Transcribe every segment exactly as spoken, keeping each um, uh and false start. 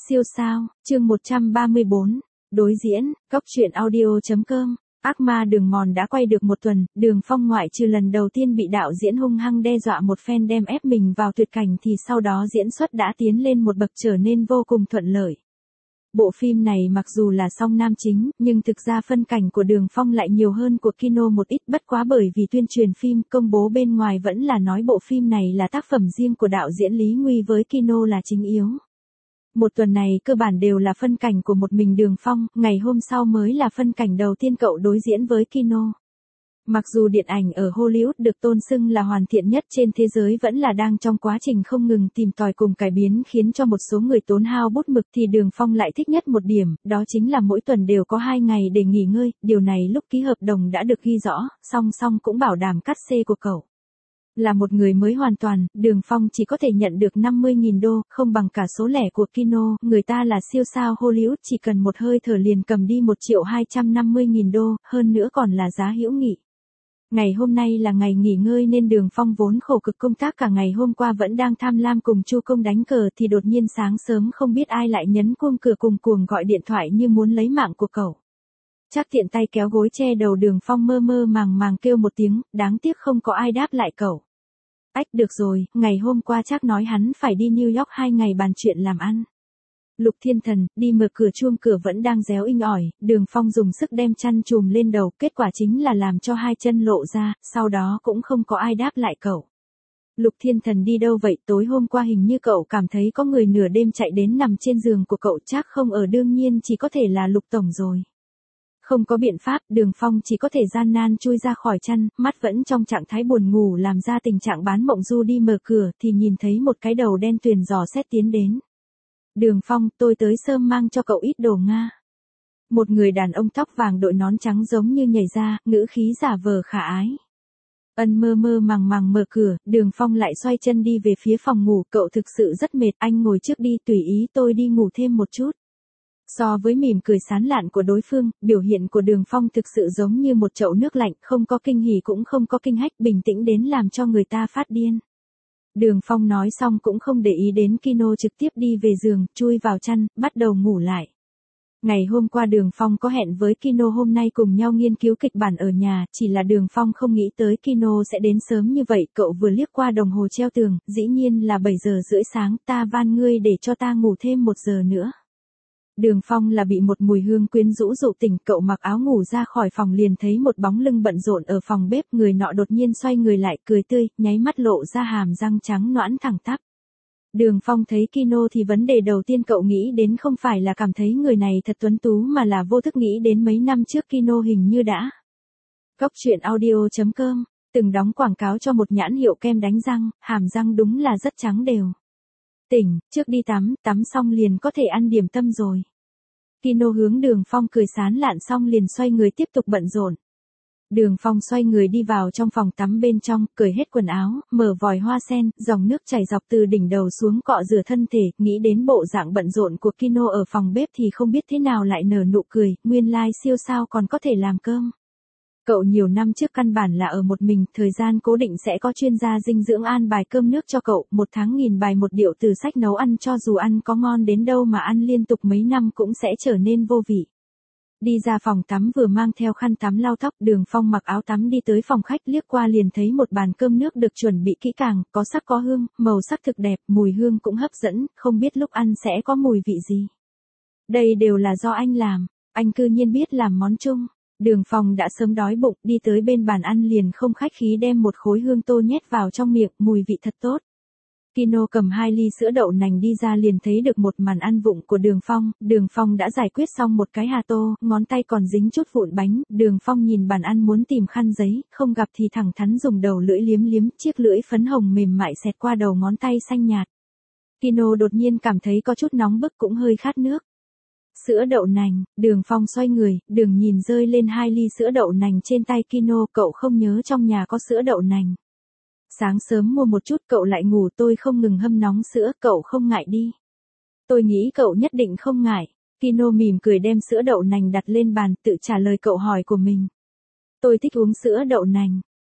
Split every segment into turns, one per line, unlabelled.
Siêu sao, chương một trăm ba mươi bốn, đối diễn, cốc truyện audio.com, ác ma đường mòn đã quay được một tuần, Đường Phong ngoại trừ lần đầu tiên bị đạo diễn hung hăng đe dọa một phen đem ép mình vào tuyệt cảnh thì sau đó diễn xuất đã tiến lên một bậc trở nên vô cùng thuận lợi. Bộ phim này mặc dù là song nam chính, nhưng thực ra phân cảnh của Đường Phong lại nhiều hơn của Kino một ít, bất quá bởi vì tuyên truyền phim công bố bên ngoài vẫn là nói bộ phim này là tác phẩm riêng của đạo diễn Lý Nguy với Kino là chính yếu. Một tuần này cơ bản đều là phân cảnh của một mình Đường Phong, ngày hôm sau mới là phân cảnh đầu tiên cậu đối diễn với Kino. Mặc dù điện ảnh ở Hollywood được tôn xưng là hoàn thiện nhất trên thế giới vẫn là đang trong quá trình không ngừng tìm tòi cùng cải biến khiến cho một số người tốn hao bút mực thì Đường Phong lại thích nhất một điểm, đó chính là mỗi tuần đều có hai ngày để nghỉ ngơi, điều này lúc ký hợp đồng đã được ghi rõ, song song cũng bảo đảm cắt xê của cậu. Là một người mới hoàn toàn, Đường Phong chỉ có thể nhận được năm mươi nghìn đô, không bằng cả số lẻ của Kino, người ta là siêu sao Hollywood chỉ cần một hơi thở liền cầm đi một triệu hai trăm năm mươi nghìn đô, hơn nữa còn là giá hữu nghị. Ngày hôm nay là ngày nghỉ ngơi nên Đường Phong vốn khổ cực công tác cả ngày hôm qua vẫn đang tham lam cùng Chu Công đánh cờ thì đột nhiên sáng sớm không biết ai lại nhấn chuông cửa cùng cuồng gọi điện thoại như muốn lấy mạng của cậu. Chắc tiện tay kéo gối che đầu Đường Phong mơ mơ màng màng kêu một tiếng, đáng tiếc không có ai đáp lại cậu. Ách được rồi, ngày hôm qua chắc nói hắn phải đi New York hai ngày bàn chuyện làm ăn. Lục Thiên Thần, đi mở cửa chuông cửa vẫn đang réo inh ỏi, Đường Phong dùng sức đem chăn chùm lên đầu, kết quả chính là làm cho hai chân lộ ra, sau đó cũng không có ai đáp lại cậu. Lục Thiên Thần đi đâu vậy, tối hôm qua hình như cậu cảm thấy có người nửa đêm chạy đến nằm trên giường của cậu chắc không ở đương nhiên chỉ có thể là Lục Tổng rồi. Không có biện pháp, Đường Phong chỉ có thể gian nan chui ra khỏi chăn, mắt vẫn trong trạng thái buồn ngủ làm ra tình trạng bán mộng du đi mở cửa thì nhìn thấy một cái đầu đen tuyền dò xét tiến đến. Đường Phong, tôi tới sớm mang cho cậu ít đồ Nga. Một người đàn ông tóc vàng đội nón trắng giống như nhảy ra, ngữ khí giả vờ khả ái. Ân mơ mơ màng màng mở cửa, Đường Phong lại xoay chân đi về phía phòng ngủ, cậu thực sự rất mệt, anh ngồi trước đi, tùy ý tôi đi ngủ thêm một chút. So với mỉm cười sán lạn của đối phương, biểu hiện của Đường Phong thực sự giống như một chậu nước lạnh, không có kinh hỉ cũng không có kinh hách, bình tĩnh đến làm cho người ta phát điên. Đường Phong nói xong cũng không để ý đến Kino trực tiếp đi về giường, chui vào chăn, bắt đầu ngủ lại. Ngày hôm qua Đường Phong có hẹn với Kino hôm nay cùng nhau nghiên cứu kịch bản ở nhà, chỉ là Đường Phong không nghĩ tới Kino sẽ đến sớm như vậy, cậu vừa liếc qua đồng hồ treo tường, dĩ nhiên là bảy giờ rưỡi sáng, ta van ngươi để cho ta ngủ thêm một giờ nữa. Đường Phong là bị một mùi hương quyến rũ dụ tỉnh, cậu mặc áo ngủ ra khỏi phòng liền thấy một bóng lưng bận rộn ở phòng bếp, người nọ đột nhiên xoay người lại, cười tươi, nháy mắt lộ ra hàm răng trắng nõn thẳng tắp. Đường Phong thấy Kino thì vấn đề đầu tiên cậu nghĩ đến không phải là cảm thấy người này thật tuấn tú mà là vô thức nghĩ đến mấy năm trước Kino hình như đã. Cốc truyện audio.com, từng đóng quảng cáo cho một nhãn hiệu kem đánh răng, hàm răng đúng là rất trắng đều. Tỉnh, trước đi tắm, tắm xong liền có thể ăn điểm tâm rồi. Kino hướng Đường Phong cười sán lạn xong liền xoay người tiếp tục bận rộn. Đường Phong xoay người đi vào trong phòng tắm bên trong, cởi hết quần áo, mở vòi hoa sen, dòng nước chảy dọc từ đỉnh đầu xuống cọ rửa thân thể, nghĩ đến bộ dạng bận rộn của Kino ở phòng bếp thì không biết thế nào lại nở nụ cười, nguyên lai siêu sao còn có thể làm cơm. Cậu nhiều năm trước căn bản là ở một mình, thời gian cố định sẽ có chuyên gia dinh dưỡng an bài cơm nước cho cậu, một tháng nghìn bài một điệu từ sách nấu ăn cho dù ăn có ngon đến đâu mà ăn liên tục mấy năm cũng sẽ trở nên vô vị. Đi ra phòng tắm vừa mang theo khăn tắm lau tóc, Đường Phong mặc áo tắm đi tới phòng khách liếc qua liền thấy một bàn cơm nước được chuẩn bị kỹ càng, có sắc có hương, màu sắc thực đẹp, mùi hương cũng hấp dẫn, không biết lúc ăn sẽ có mùi vị gì. Đây đều là do anh làm, anh cư nhiên biết làm món chung. Đường Phong đã sớm đói bụng, đi tới bên bàn ăn liền không khách khí đem một khối hương tô nhét vào trong miệng, mùi vị thật tốt. Kino cầm hai ly sữa đậu nành đi ra liền thấy được một màn ăn vụng của Đường Phong, Đường Phong đã giải quyết xong một cái hà tô, ngón tay còn dính chút vụn bánh, Đường Phong nhìn bàn ăn muốn tìm khăn giấy, không gặp thì thẳng thắn dùng đầu lưỡi liếm liếm, chiếc lưỡi phấn hồng mềm mại xẹt qua đầu ngón tay xanh nhạt. Kino đột nhiên cảm thấy có chút nóng bức cũng hơi khát nước. Sữa đậu nành, Đường Phong xoay người, Đường nhìn rơi lên hai ly sữa đậu nành trên tay Kino, cậu không nhớ trong nhà có sữa đậu nành. Sáng sớm mua một chút cậu lại ngủ, tôi không ngừng hâm nóng sữa, cậu không ngại đi. Tôi nghĩ cậu nhất định không ngại. Kino mỉm cười đem sữa đậu nành đặt lên bàn, tự trả lời cậu hỏi của mình. Tôi thích uống sữa đậu nành.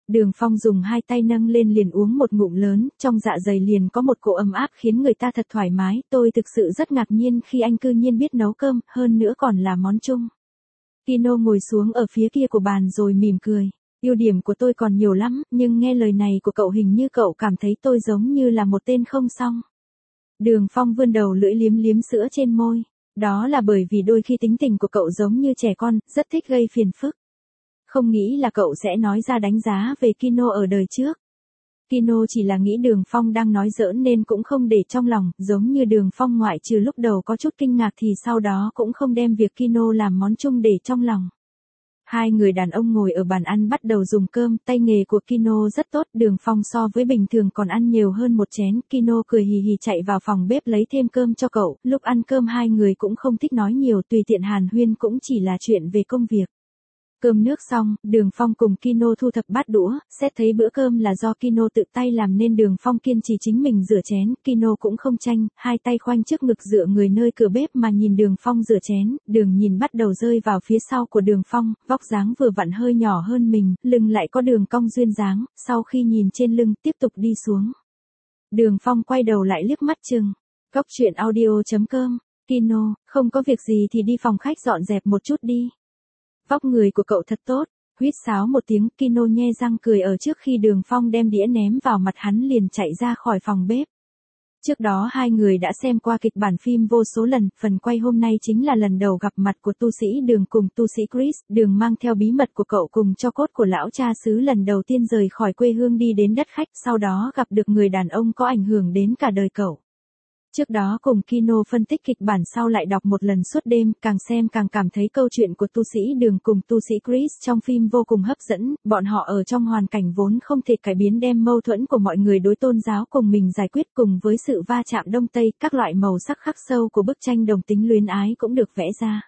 Đường Phong dùng hai tay nâng lên liền uống một ngụm lớn, trong dạ dày liền có một cỗ ấm áp khiến người ta thật thoải mái, tôi thực sự rất ngạc nhiên khi anh cư nhiên biết nấu cơm, hơn nữa còn là món chung. Kino ngồi xuống ở phía kia của bàn rồi mỉm cười. Ưu điểm của tôi còn nhiều lắm, nhưng nghe lời này của cậu hình như cậu cảm thấy tôi giống như là một tên không xong. Đường Phong vươn đầu lưỡi liếm liếm sữa trên môi. Đó là bởi vì đôi khi tính tình của cậu giống như trẻ con, rất thích gây phiền phức. Không nghĩ là cậu sẽ nói ra đánh giá về Kino ở đời trước. Kino chỉ là nghĩ Đường Phong đang nói giỡn nên cũng không để trong lòng, giống như Đường Phong ngoại trừ lúc đầu có chút kinh ngạc thì sau đó cũng không đem việc Kino làm món chung để trong lòng. Hai người đàn ông ngồi ở bàn ăn bắt đầu dùng cơm, tay nghề của Kino rất tốt, Đường Phong so với bình thường còn ăn nhiều hơn một chén, Kino cười hì hì chạy vào phòng bếp lấy thêm cơm cho cậu, lúc ăn cơm hai người cũng không thích nói nhiều, tùy tiện hàn huyên cũng chỉ là chuyện về công việc. Cơm nước xong, Đường Phong cùng Kino thu thập bát đũa, xét thấy bữa cơm là do Kino tự tay làm nên Đường Phong kiên trì chính mình rửa chén, Kino cũng không tranh, hai tay khoanh trước ngực dựa người nơi cửa bếp mà nhìn Đường Phong rửa chén, đường nhìn bắt đầu rơi vào phía sau của Đường Phong, vóc dáng vừa vặn hơi nhỏ hơn mình, lưng lại có đường cong duyên dáng, sau khi nhìn trên lưng tiếp tục đi xuống. Đường Phong quay đầu lại liếc mắt chừng, Cóc truyện audio chấm com, Kino, không có việc gì thì đi phòng khách dọn dẹp một chút đi. Vóc người của cậu thật tốt, huýt sáo một tiếng, Kino nhe răng cười ở trước khi Đường Phong đem đĩa ném vào mặt hắn liền chạy ra khỏi phòng bếp. Trước đó hai người đã xem qua kịch bản phim vô số lần, phần quay hôm nay chính là lần đầu gặp mặt của tu sĩ Đường cùng tu sĩ Chris, Đường mang theo bí mật của cậu cùng cho cốt của lão cha xứ lần đầu tiên rời khỏi quê hương đi đến đất khách, sau đó gặp được người đàn ông có ảnh hưởng đến cả đời cậu. Trước đó cùng Kino phân tích kịch bản sau lại đọc một lần suốt đêm, càng xem càng cảm thấy câu chuyện của tu sĩ Đường cùng tu sĩ Chris trong phim vô cùng hấp dẫn, bọn họ ở trong hoàn cảnh vốn không thể cải biến đem mâu thuẫn của mọi người đối tôn giáo cùng mình giải quyết cùng với sự va chạm đông tây, các loại màu sắc khắc sâu của bức tranh đồng tính luyến ái cũng được vẽ ra.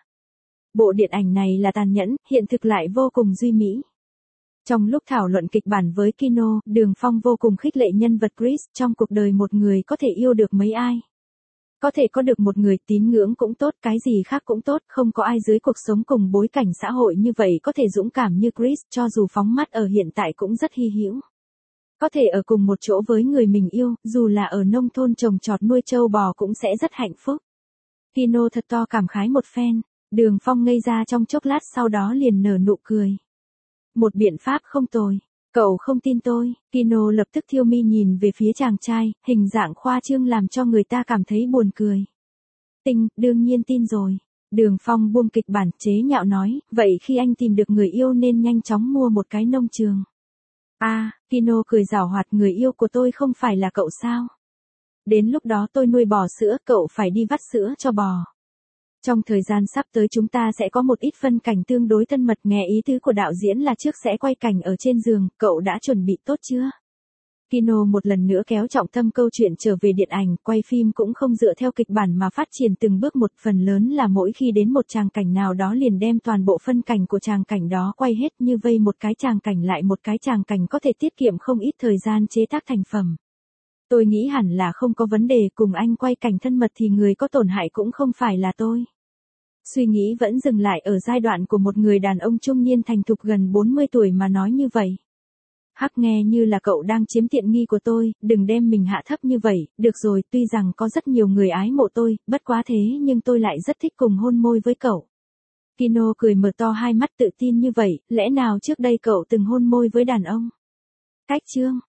Bộ điện ảnh này là tàn nhẫn, hiện thực lại vô cùng duy mỹ. Trong lúc thảo luận kịch bản với Kino, Đường Phong vô cùng khích lệ nhân vật Chris, trong cuộc đời một người có thể yêu được mấy ai. Có thể có được một người tín ngưỡng cũng tốt, cái gì khác cũng tốt, không có ai dưới cuộc sống cùng bối cảnh xã hội như vậy có thể dũng cảm như Chris, cho dù phóng mắt ở hiện tại cũng rất hy hữu. Có thể ở cùng một chỗ với người mình yêu, dù là ở nông thôn trồng trọt nuôi trâu bò cũng sẽ rất hạnh phúc. Kino thật to cảm khái một phen, Đường Phong ngây ra trong chốc lát sau đó liền nở nụ cười. Một biện pháp không tồi. Cậu không tin tôi, Kino lập tức thiêu mi nhìn về phía chàng trai, hình dạng khoa trương làm cho người ta cảm thấy buồn cười. Tinh, đương nhiên tin rồi. Đường Phong buông kịch bản chế nhạo nói, vậy khi anh tìm được người yêu nên nhanh chóng mua một cái nông trường. À, Kino cười giảo hoạt, người yêu của tôi không phải là cậu sao? Đến lúc đó tôi nuôi bò sữa, cậu phải đi vắt sữa cho bò. Trong thời gian sắp tới chúng ta sẽ có một ít phân cảnh tương đối thân mật, nghe ý tứ của đạo diễn là trước sẽ quay cảnh ở trên giường, cậu đã chuẩn bị tốt chưa? Kino một lần nữa kéo trọng tâm câu chuyện trở về điện ảnh, quay phim cũng không dựa theo kịch bản mà phát triển từng bước một, phần lớn là mỗi khi đến một tràng cảnh nào đó liền đem toàn bộ phân cảnh của tràng cảnh đó quay hết, như vây một cái tràng cảnh lại một cái tràng cảnh có thể tiết kiệm không ít thời gian chế tác thành phẩm. Tôi nghĩ hẳn là không có vấn đề, cùng anh quay cảnh thân mật thì người có tổn hại cũng không phải là tôi. Suy nghĩ vẫn dừng lại ở giai đoạn của một người đàn ông trung niên thành thục gần bốn mươi tuổi mà nói như vậy. Hắc, nghe như là cậu đang chiếm tiện nghi của tôi, đừng đem mình hạ thấp như vậy, được rồi, tuy rằng có rất nhiều người ái mộ tôi, bất quá thế nhưng tôi lại rất thích cùng hôn môi với cậu. Kino cười mở to hai mắt tự tin như vậy, lẽ nào trước đây cậu từng hôn môi với đàn ông? Cách chương